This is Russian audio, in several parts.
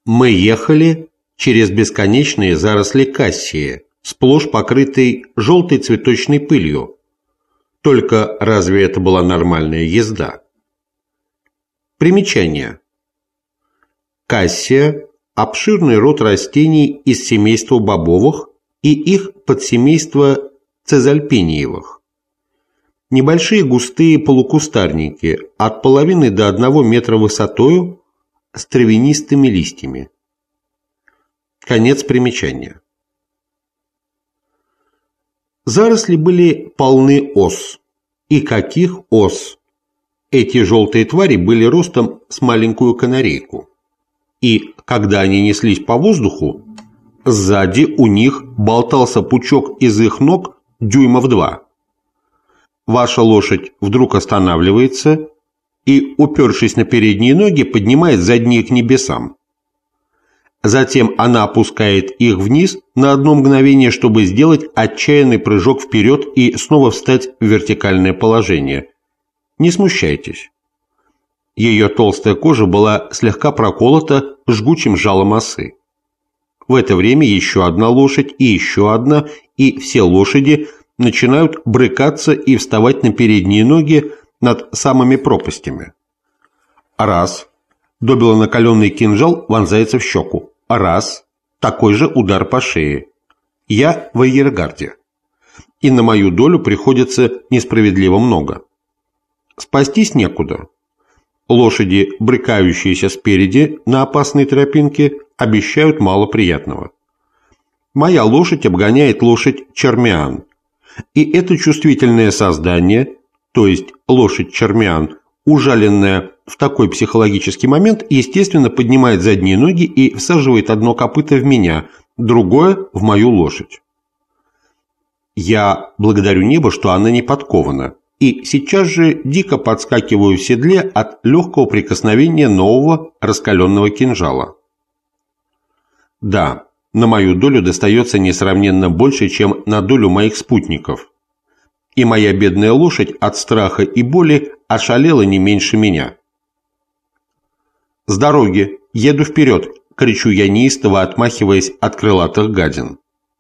Мы ехали через бесконечные заросли кассии, сплошь покрытой желтой цветочной пылью. Только разве это была нормальная езда? Примечание. Кассия – обширный род растений из семейства бобовых и их подсемейства цезальпиниевых. Небольшие густые полукустарники от половины до 1 метра высотою с травянистыми листьями. Конец примечания. Заросли были полны ос. И каких ос! Эти желтые твари были ростом с маленькую канарейку. И когда они неслись по воздуху, сзади у них болтался пучок из их ног 2 дюйма. Ваша лошадь вдруг останавливается и, упершись на передние ноги, поднимает задние к небесам. Затем она опускает их вниз на одно мгновение, чтобы сделать отчаянный прыжок вперед и снова встать в вертикальное положение. Не смущайтесь. Ее толстая кожа была слегка проколота жгучим жалом осы. В это время еще одна лошадь и еще одна, и все лошади начинают брыкаться и вставать на передние ноги над самыми пропастями. Раз. Добело накаленный кинжал вонзается в щеку. Раз. Такой же удар по шее. Я в арьергарде. И на мою долю приходится несправедливо много. Спастись некуда. Лошади, брыкающиеся спереди на опасной тропинке, обещают мало приятного. Моя лошадь обгоняет лошадь Чармиан. И это чувствительное создание, то есть лошадь Чармиан, ужаленная в такой психологический момент, естественно, поднимает задние ноги и всаживает одно копыто в меня, другое в мою лошадь. Я благодарю небо, что она не подкована, и сейчас же дико подскакиваю в седле от легкого прикосновения нового раскаленного кинжала. Да, на мою долю достается несравненно больше, чем на долю моих спутников. И моя бедная лошадь от страха и боли ошалела не меньше меня. «С дороги! Еду вперед!» – кричу я неистово, отмахиваясь от крылатых гадин.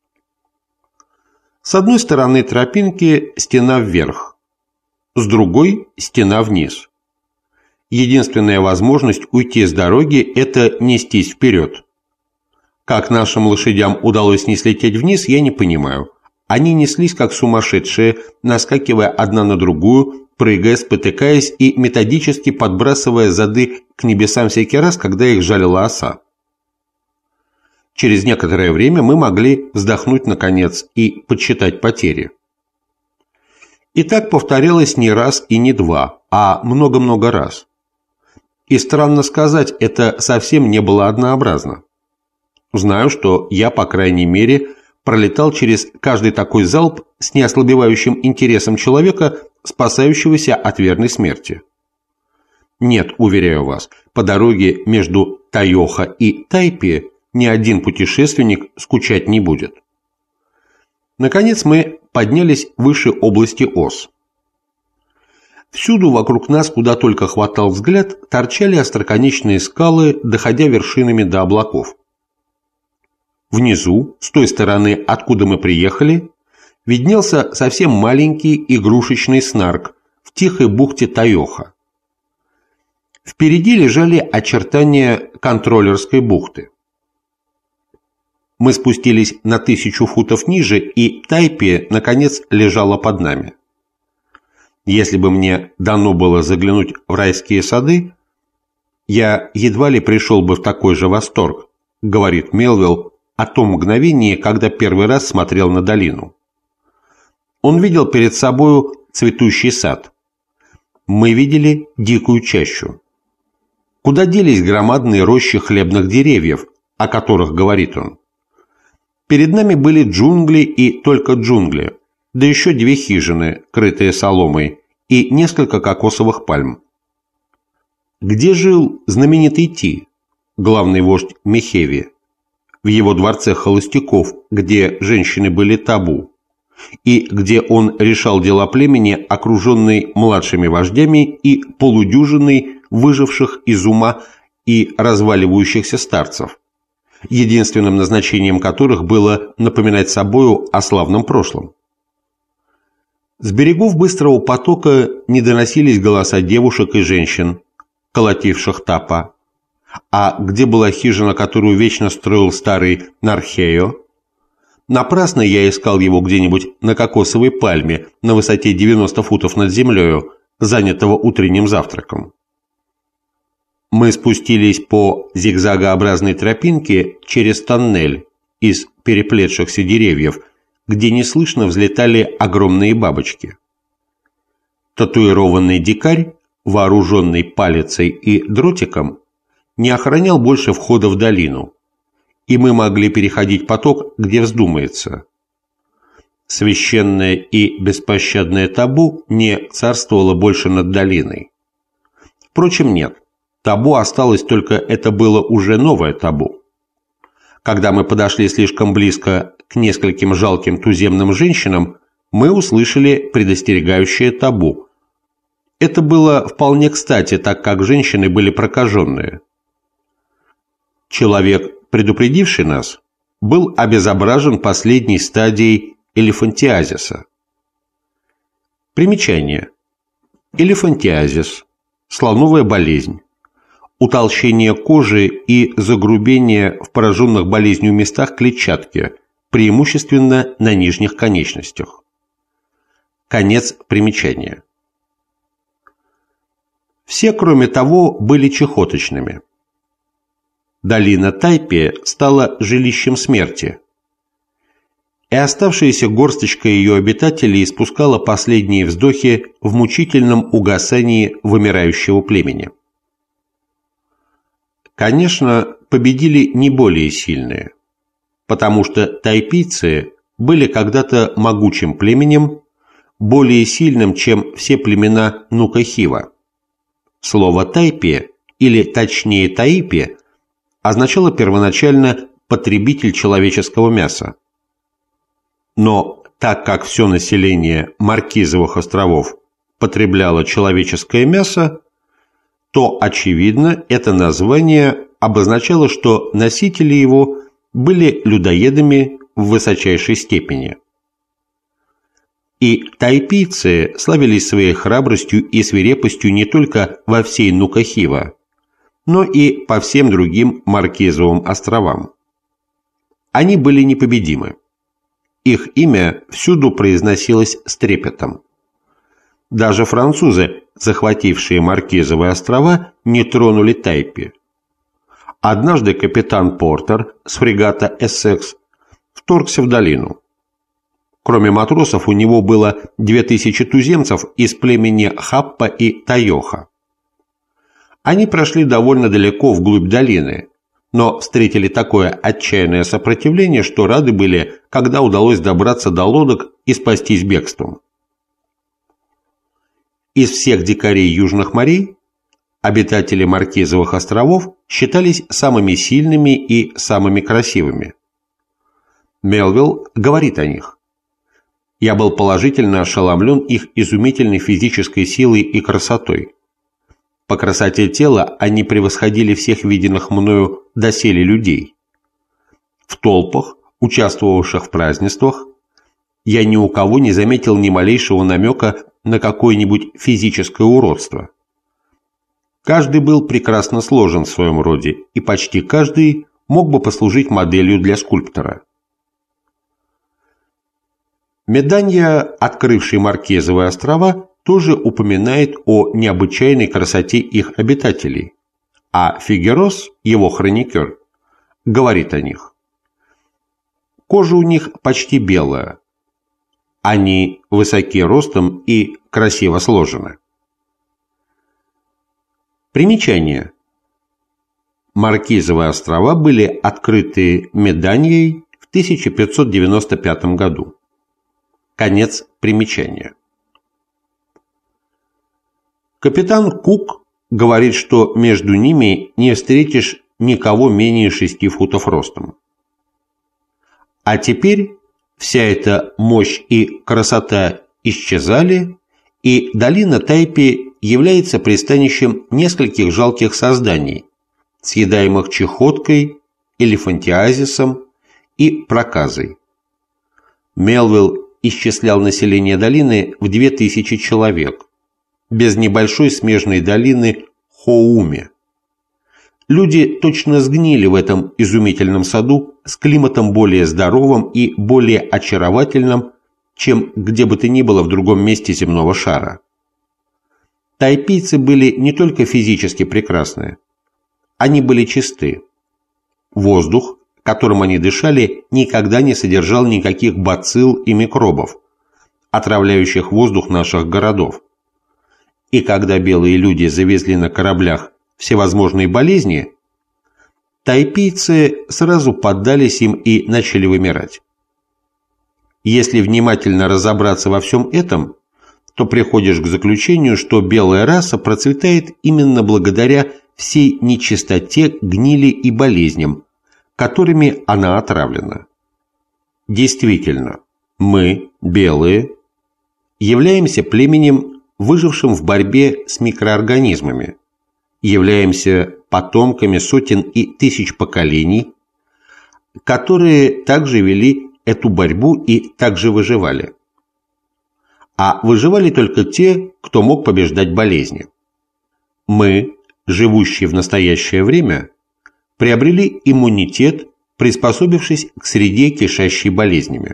С одной стороны тропинки стена вверх, с другой – стена вниз. Единственная возможность уйти с дороги – это нестись вперед. Как нашим лошадям удалось не слететь вниз, я не понимаю. Они неслись как сумасшедшие, наскакивая одна на другую, прыгая, спотыкаясь и методически подбрасывая зады к небесам всякий раз, когда их жалила оса. Через некоторое время мы могли вздохнуть наконец и подсчитать потери. И так повторялось не раз и не два, а много-много раз. И странно сказать, это совсем не было однообразно. Знаю, что я, по крайней мере, пролетал через каждый такой залп с неослабевающим интересом человека, спасающегося от верной смерти. Нет, уверяю вас, по дороге между Тайохо и Тайпи ни один путешественник скучать не будет. Наконец мы поднялись выше области ос. Всюду вокруг нас, куда только хватал взгляд, торчали остроконечные скалы, доходя вершинами до облаков. Внизу, с той стороны, откуда мы приехали, виднелся совсем маленький игрушечный снарк в тихой бухте Тайохо. Впереди лежали очертания контроллерской бухты. Мы спустились на 1000 футов ниже, и Тайпи, наконец, лежала под нами. Если бы мне дано было заглянуть в райские сады, я едва ли пришел бы в такой же восторг, говорит Мелвилл о том мгновении, когда первый раз смотрел на долину. Он видел перед собою цветущий сад. Мы видели дикую чащу. Куда делись громадные рощи хлебных деревьев, о которых говорит он? Перед нами были джунгли и только джунгли, да еще 2 хижины, крытые соломой, и несколько кокосовых пальм. Где жил знаменитый Ти, главный вождь Мехеви? В его дворце холостяков, где женщины были табу, и где он решал дела племени, окруженный младшими вождями и полудюжиной выживших из ума и разваливающихся старцев, единственным назначением которых было напоминать собою о славном прошлом. С берегов быстрого потока не доносились голоса девушек и женщин, колотивших тапа, а где была хижина, которую вечно строил старый Нархео, напрасно я искал его где-нибудь на кокосовой пальме на высоте 90 футов над землею, занятого утренним завтраком. Мы спустились по зигзагообразной тропинке через тоннель из переплетшихся деревьев, где неслышно взлетали огромные бабочки. Татуированный дикарь, вооруженный палицей и дротиком, не охранял больше входа в долину, и мы могли переходить поток, где вздумается. Священное и беспощадное табу не царствовало больше над долиной. Впрочем, нет, табу осталось, только это было уже новое табу. Когда мы подошли слишком близко к нескольким жалким туземным женщинам, мы услышали предостерегающее табу. Это было вполне кстати, так как женщины были прокаженные. Человек, предупредивший нас, был обезображен последней стадией элефантиазиса. Примечание. Элефантиазис – слоновая болезнь, утолщение кожи и загрубение в пораженных болезнью местах клетчатки, преимущественно на нижних конечностях. Конец примечания. Все, кроме того, были чахоточными. Долина Тайпи стала жилищем смерти, и оставшаяся горсточка ее обитателей испускала последние вздохи в мучительном угасании вымирающего племени. Конечно, победили не более сильные, потому что тайпийцы были когда-то могучим племенем, более сильным, чем все племена Нука-Хива. Слово «тайпи», или точнее «таипи», означало первоначально «потребитель человеческого мяса». Но так как все население Маркизовых островов потребляло человеческое мясо, то, очевидно, это название обозначало, что носители его были людоедами в высочайшей степени. И тайпийцы славились своей храбростью и свирепостью не только во всей Нука-Хива, но и по всем другим Маркизовым островам. Они были непобедимы. Их имя всюду произносилось с трепетом. Даже французы, захватившие Маркизовые острова, не тронули Тайпи. Однажды капитан Портер с фрегата «Эссекс» вторгся в долину. Кроме матросов, у него было 2000 туземцев из племени Хаппа и Тайоха. Они прошли довольно далеко вглубь долины, но встретили такое отчаянное сопротивление, что рады были, когда удалось добраться до лодок и спастись бегством. Из всех дикарей южных морей обитатели Маркизовых островов считались самыми сильными и самыми красивыми. Мелвилл говорит о них: «Я был положительно ошеломлен их изумительной физической силой и красотой. По красоте тела они превосходили всех виденных мною доселе людей. В толпах, участвовавших в празднествах, я ни у кого не заметил ни малейшего намека на какое-нибудь физическое уродство. Каждый был прекрасно сложен в своем роде, и почти каждый мог бы послужить моделью для скульптора». Меданья, открывший Маркизовые острова, тоже упоминает о необычайной красоте их обитателей, а Фигерос, его хроникер, говорит о них: «Кожа у них почти белая, они высоки ростом и красиво сложены». Примечание. Маркизовые острова были открыты Меданьей в 1595 году. Конец примечания. Капитан Кук говорит, что между ними не встретишь никого менее 6 футов ростом. А теперь вся эта мощь и красота исчезали, и долина Тайпи является пристанищем нескольких жалких созданий, съедаемых чахоткой, элефантиазисом и проказой. Мелвилл исчислял население долины в 2000 человек, без небольшой смежной долины Хоуме. Люди точно сгнили в этом изумительном саду с климатом более здоровым и более очаровательным, чем где бы то ни было в другом месте земного шара. Тайпийцы были не только физически прекрасны, они были чисты. Воздух, которым они дышали, никогда не содержал никаких бацилл и микробов, отравляющих воздух наших городов. И когда белые люди завезли на кораблях всевозможные болезни, тайпийцы сразу поддались им и начали вымирать. Если внимательно разобраться во всем этом, то приходишь к заключению, что белая раса процветает именно благодаря всей нечистоте, гнили и болезням, которыми она отравлена. Действительно, мы, белые, являемся племенем, выжившим в борьбе с микроорганизмами, являемся потомками сотен и тысяч поколений, которые также вели эту борьбу и также выживали. А выживали только те, кто мог побеждать болезни. Мы, живущие в настоящее время, приобрели иммунитет, приспособившись к среде, кишащей болезнями.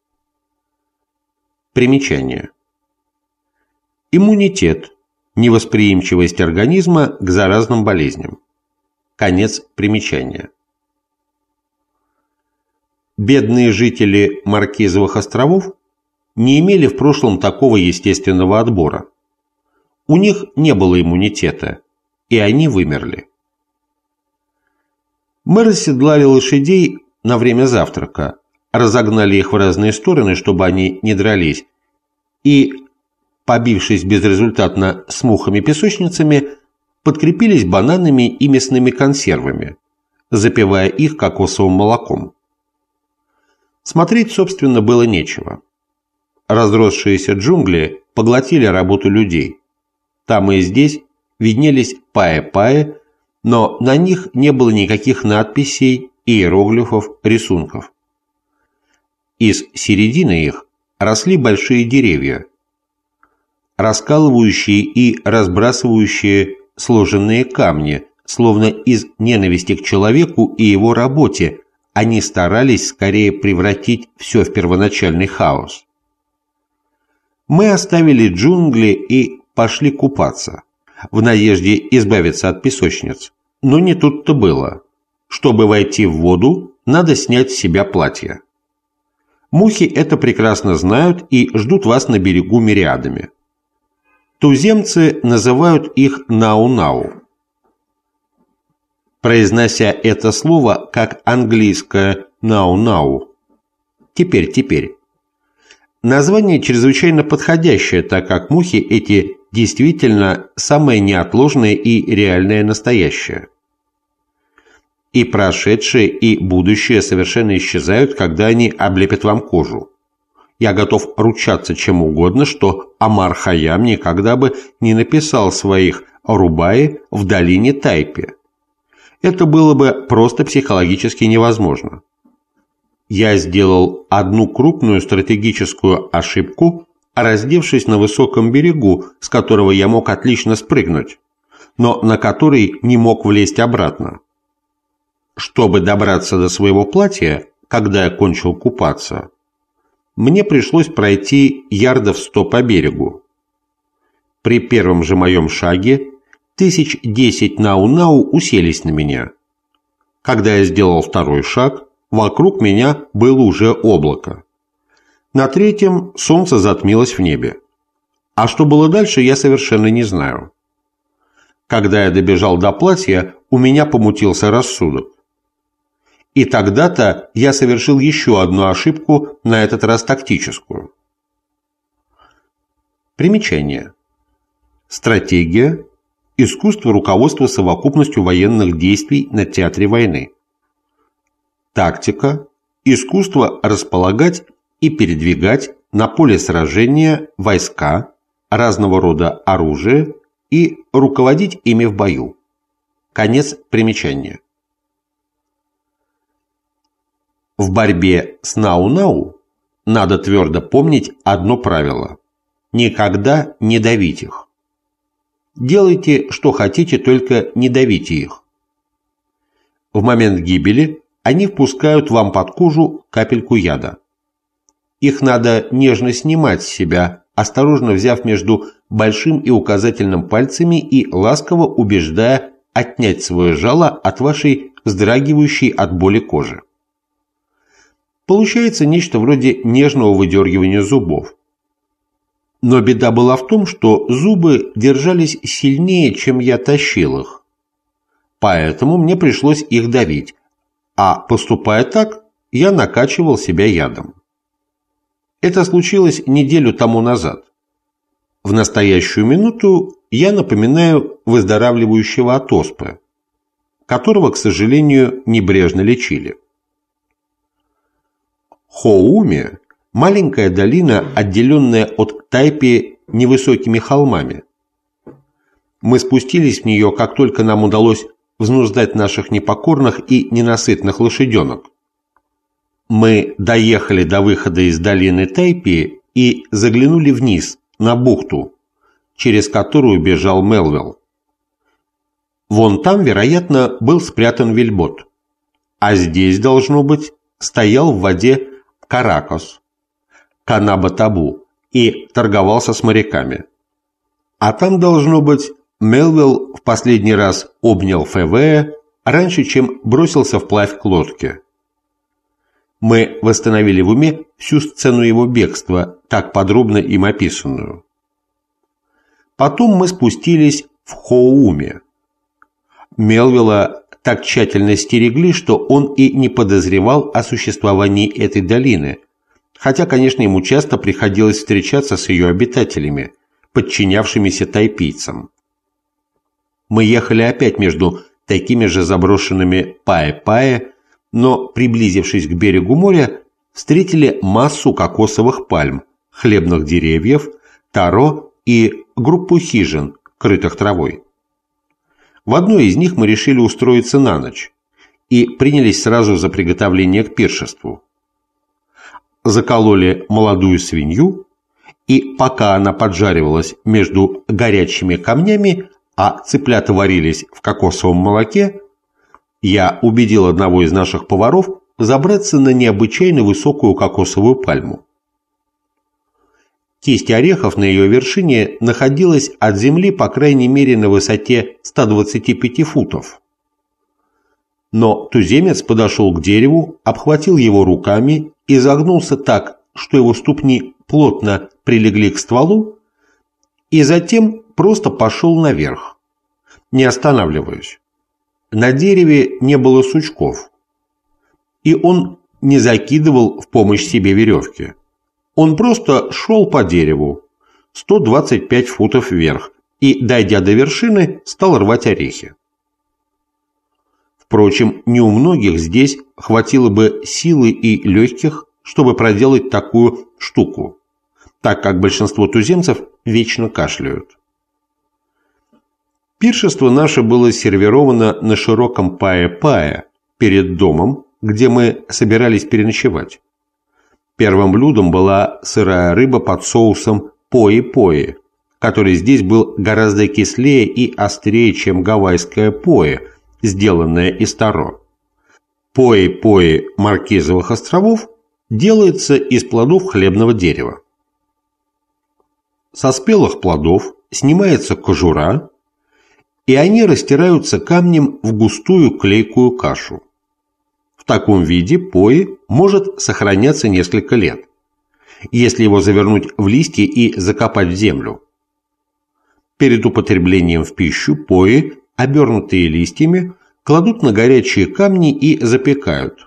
Примечание. Иммунитет – невосприимчивость организма к заразным болезням. Конец примечания. Бедные жители Маркизовых островов не имели в прошлом такого естественного отбора. У них не было иммунитета, и они вымерли. Мы расседлали лошадей на время завтрака, разогнали их в разные стороны, чтобы они не дрались, и, побившись безрезультатно с мухами-песочницами, подкрепились бананами и мясными консервами, запивая их кокосовым молоком. Смотреть, собственно, было нечего. Разросшиеся джунгли поглотили работу людей. Там и здесь виднелись пае-пае, но на них не было никаких надписей, иероглифов, рисунков. Из середины их росли большие деревья, раскалывающие и разбрасывающие сложенные камни, словно из ненависти к человеку и его работе, они старались скорее превратить все в первоначальный хаос. Мы оставили джунгли и пошли купаться, в надежде избавиться от песочниц. Но не тут-то было. Чтобы войти в воду, надо снять с себя платье. Мухи это прекрасно знают и ждут вас на берегу мириадами. Туземцы называют их нау-нау. Произнося это слово как английское «нау-нау». Теперь. Название чрезвычайно подходящее, так как мухи эти действительно самое неотложное и реальное настоящее. И прошедшее, и будущее совершенно исчезают, когда они облепят вам кожу. Я готов ручаться чем угодно, что Омар Хайям никогда бы не написал своих рубаи в долине Тайпе. Это было бы просто психологически невозможно. Я сделал одну крупную стратегическую ошибку, раздевшись на высоком берегу, с которого я мог отлично спрыгнуть, но на который не мог влезть обратно. Чтобы добраться до своего платья, когда я кончил купаться, мне пришлось пройти ярдов 100 по берегу. При первом же моем шаге 1010 нау-нау уселись на меня. Когда я сделал второй шаг, вокруг меня было уже облако. На третьем солнце затмилось в небе. А что было дальше, я совершенно не знаю. Когда я добежал до платья, у меня помутился рассудок. И тогда-то я совершил еще одну ошибку, на этот раз тактическую. Примечание. Стратегия – искусство руководства совокупностью военных действий на театре войны. Тактика – искусство располагать и передвигать на поле сражения войска, разного рода оружие и руководить ими в бою. Конец примечания. В борьбе с нау-нау надо твердо помнить одно правило – никогда не давить их. Делайте, что хотите, только не давите их. В момент гибели они впускают вам под кожу капельку яда. Их надо нежно снимать с себя, осторожно взяв между большим и указательным пальцами и ласково убеждая отнять свое жало от вашей вздрагивающей от боли кожи. Получается нечто вроде нежного выдергивания зубов. Но беда была в том, что зубы держались сильнее, чем я тащил их. Поэтому мне пришлось их давить, а поступая так, я накачивал себя ядом. Это случилось неделю тому назад. В настоящую минуту я напоминаю выздоравливающего от оспы, которого, к сожалению, небрежно лечили. Хоуми – маленькая долина, отделенная от Тайпи невысокими холмами. Мы спустились в нее, как только нам удалось взнуздать наших непокорных и ненасытных лошаденок. Мы доехали до выхода из долины Тайпи и заглянули вниз, на бухту, через которую бежал Мелвилл. Вон там, вероятно, был спрятан вельбот, а здесь, должно быть, стоял в воде Каракос, Канаба-Табу, и торговался с моряками. А там, должно быть, Мелвилл в последний раз обнял Февея раньше, чем бросился вплавь к лодке. Мы восстановили в уме всю сцену его бегства, так подробно им описанную. Потом мы спустились в Хоуми. Мелвилла так тщательно стерегли, что он и не подозревал о существовании этой долины, хотя, конечно, ему часто приходилось встречаться с ее обитателями, подчинявшимися тайпийцам. Мы ехали опять между такими же заброшенными пае-пае, но, приблизившись к берегу моря, встретили массу кокосовых пальм, хлебных деревьев, таро и группу хижин, крытых травой. В одной из них мы решили устроиться на ночь и принялись сразу за приготовление к пиршеству. Закололи молодую свинью, и пока она поджаривалась между горячими камнями, а цыплята варились в кокосовом молоке, я убедил одного из наших поваров забраться на необычайно высокую кокосовую пальму. Кисть орехов на ее вершине находилась от земли по крайней мере на высоте 125 футов. Но туземец подошел к дереву, обхватил его руками и загнулся так, что его ступни плотно прилегли к стволу, и затем просто пошел наверх, не останавливаясь. На дереве не было сучков, и он не закидывал в помощь себе веревки. Он просто шел по дереву 125 футов вверх и, дойдя до вершины, стал рвать орехи. Впрочем, не у многих здесь хватило бы силы и легких, чтобы проделать такую штуку, так как большинство туземцев вечно кашляют. Пиршество наше было сервировано на широком пае-пае перед домом, где мы собирались переночевать. Первым блюдом была сырая рыба под соусом пои-пои, который здесь был гораздо кислее и острее, чем гавайское пои, сделанное из таро. Пои-пои Маркизовых островов делается из плодов хлебного дерева. Со спелых плодов снимается кожура, и они растираются камнем в густую клейкую кашу. В таком виде пои может сохраняться несколько лет, если его завернуть в листья и закопать в землю. Перед употреблением в пищу пои, обернутые листьями, кладут на горячие камни и запекают.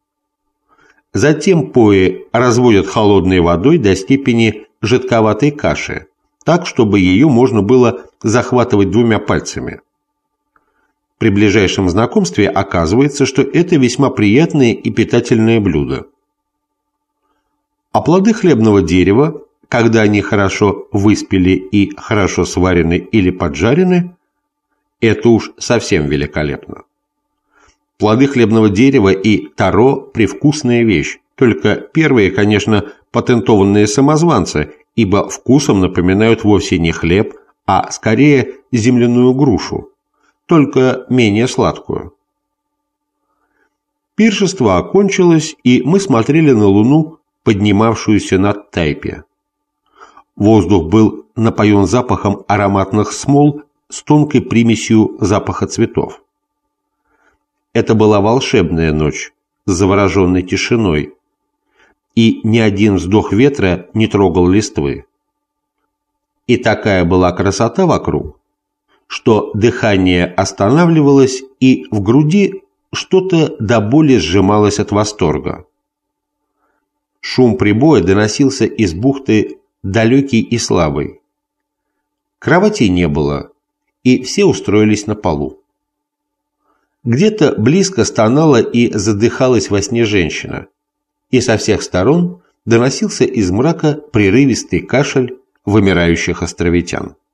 Затем пои разводят холодной водой до степени жидковатой каши, так, чтобы ее можно было захватывать двумя пальцами. При ближайшем знакомстве оказывается, что это весьма приятное и питательное блюдо. А плоды хлебного дерева, когда они хорошо выспели и хорошо сварены или поджарены, Это уж совсем великолепно. Плоды хлебного дерева и таро – привкусная вещь, только первые, конечно, патентованные самозванцы, ибо вкусом напоминают вовсе не хлеб, а скорее земляную грушу, только менее сладкую. Пиршество окончилось, и мы смотрели на луну, поднимавшуюся над Тайпе. Воздух был напоен запахом ароматных смол с тонкой примесью запаха цветов. Это была волшебная ночь с завороженной тишиной, и ни один вздох ветра не трогал листвы. И такая была красота вокруг, что дыхание останавливалось, и в груди что-то до боли сжималось от восторга. Шум прибоя доносился из бухты далекий и слабый. Кроватей не было, и все устроились на полу. Где-то близко стонала и задыхалась во сне женщина, и со всех сторон доносился из мрака прерывистый кашель вымирающих островитян.